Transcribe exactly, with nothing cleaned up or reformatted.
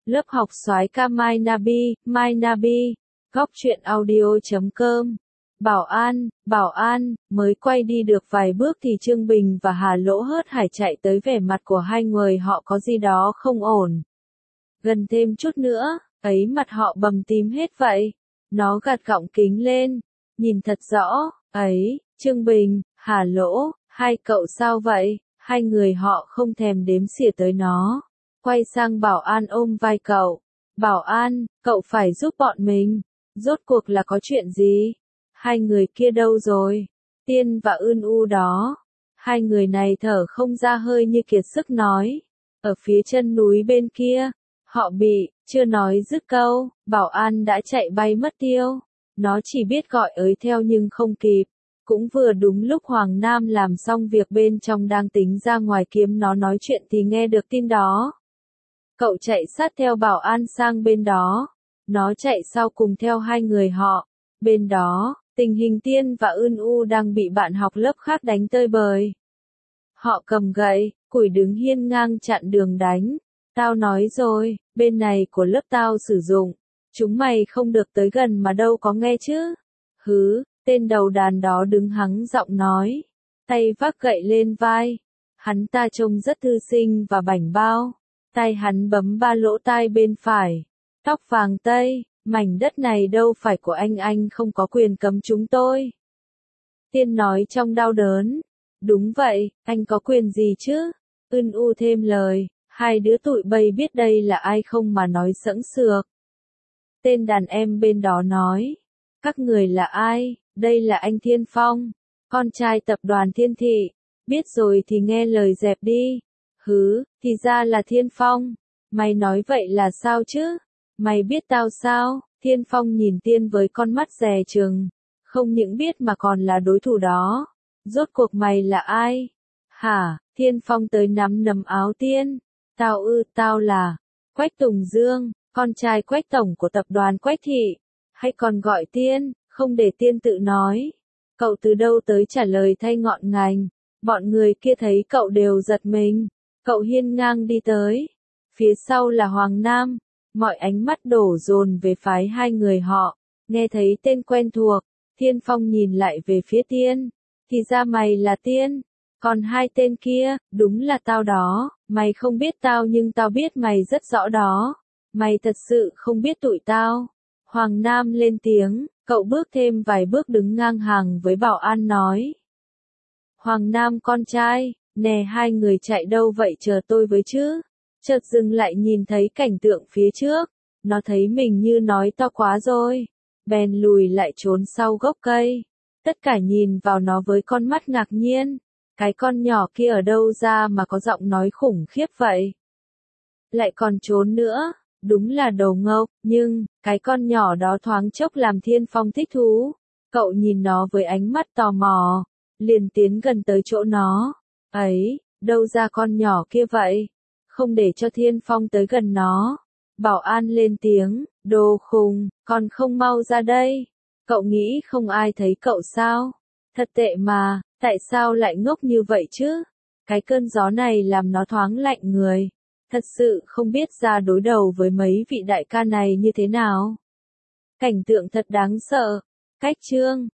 Lớp học soái ca My Nabi, My Nabi, góc truyện audio chấm com. Bảo An, Bảo An, mới quay đi được vài bước thì Trương Bình và Hà Lỗ hớt hải chạy tới, vẻ mặt của hai người họ có gì đó không ổn. Gần thêm chút nữa, ấy mặt họ bầm tím hết vậy. Nó gạt gọng kính lên, nhìn thật rõ, ấy, Trương Bình, Hà Lỗ, hai cậu sao vậy? Hai người họ không thèm đếm xỉa tới nó. Quay sang Bảo An ôm vai cậu. Bảo An, cậu phải giúp bọn mình. Rốt cuộc là có chuyện gì? Hai người kia đâu rồi? Tiên và Ưn U đó. Hai người này thở không ra hơi như kiệt sức nói. Ở phía chân núi bên kia, họ bị, chưa nói dứt câu, Bảo An đã chạy bay mất tiêu. Nó chỉ biết gọi ới theo nhưng không kịp. Cũng vừa đúng lúc Hoàng Nam làm xong việc bên trong đang tính ra ngoài kiếm nó nói chuyện thì nghe được tin đó. Cậu chạy sát theo Bảo An sang bên đó. Nó chạy sau cùng theo hai người họ. Bên đó, tình hình Tiên và Ưn U đang bị bạn học lớp khác đánh tơi bời. Họ cầm gậy, củi đứng hiên ngang chặn đường đánh. Tao nói rồi, bên này của lớp tao sử dụng. Chúng mày không được tới gần mà đâu có nghe chứ. Hứ, tên đầu đàn đó đứng hắng giọng nói. Tay vác gậy lên vai. Hắn ta trông rất thư sinh và bảnh bao. Tay hắn bấm ba lỗ tai bên phải. Tóc vàng tây, mảnh đất này đâu phải của anh, anh không có quyền cấm chúng tôi. Tiên nói trong đau đớn. Đúng vậy, anh có quyền gì chứ? Ưn U thêm lời, hai đứa tụi bay biết đây là ai không mà nói sẫng sược. Tên đàn em bên đó nói. Các người là ai? Đây là anh Thiên Phong, con trai tập đoàn Thiên Thị. Biết rồi thì nghe lời dẹp đi. Hứ, thì ra là Thiên Phong. Mày nói vậy là sao chứ? Mày biết tao sao? Thiên Phong nhìn Tiên với con mắt dè chừng. Không những biết mà còn là đối thủ đó. Rốt cuộc mày là ai? Hả? Thiên Phong tới nắm nắm áo Tiên. Tao ư, tao là Quách Tùng Dương, con trai Quách Tổng của tập đoàn Quách Thị. Hay còn gọi Tiên, không để Tiên tự nói. Cậu từ đâu tới trả lời thay ngọn ngành. Bọn người kia thấy cậu đều giật mình. Cậu hiên ngang đi tới. Phía sau là Hoàng Nam. Mọi ánh mắt đổ dồn về phái hai người họ. Nghe thấy tên quen thuộc, Thiên Phong nhìn lại về phía Tiên. Thì ra mày là Tiên. Còn hai tên kia, đúng là tao đó. Mày không biết tao nhưng tao biết mày rất rõ đó. Mày thật sự không biết tụi tao. Hoàng Nam lên tiếng, cậu bước thêm vài bước đứng ngang hàng với Bảo An nói. Hoàng Nam con trai, nè hai người chạy đâu vậy, chờ tôi với chứ. Chợt dừng lại nhìn thấy cảnh tượng phía trước. Nó thấy mình như nói to quá rồi. Bèn lùi lại trốn sau gốc cây. Tất cả nhìn vào nó với con mắt ngạc nhiên. Cái con nhỏ kia ở đâu ra mà có giọng nói khủng khiếp vậy? Lại còn trốn nữa. Đúng là đồ ngốc, nhưng, cái con nhỏ đó thoáng chốc làm Thiên Phong thích thú. Cậu nhìn nó với ánh mắt tò mò, liền tiến gần tới chỗ nó. Ấy, đâu ra con nhỏ kia vậy? Không để cho Thiên Phong tới gần nó. Bảo An lên tiếng, đồ khùng, còn không mau ra đây. Cậu nghĩ không ai thấy cậu sao? Thật tệ mà, tại sao lại ngốc như vậy chứ? Cái cơn gió này làm nó thoáng lạnh người. Thật sự không biết ra đối đầu với mấy vị đại ca này như thế nào. Cảnh tượng thật đáng sợ. Cách chương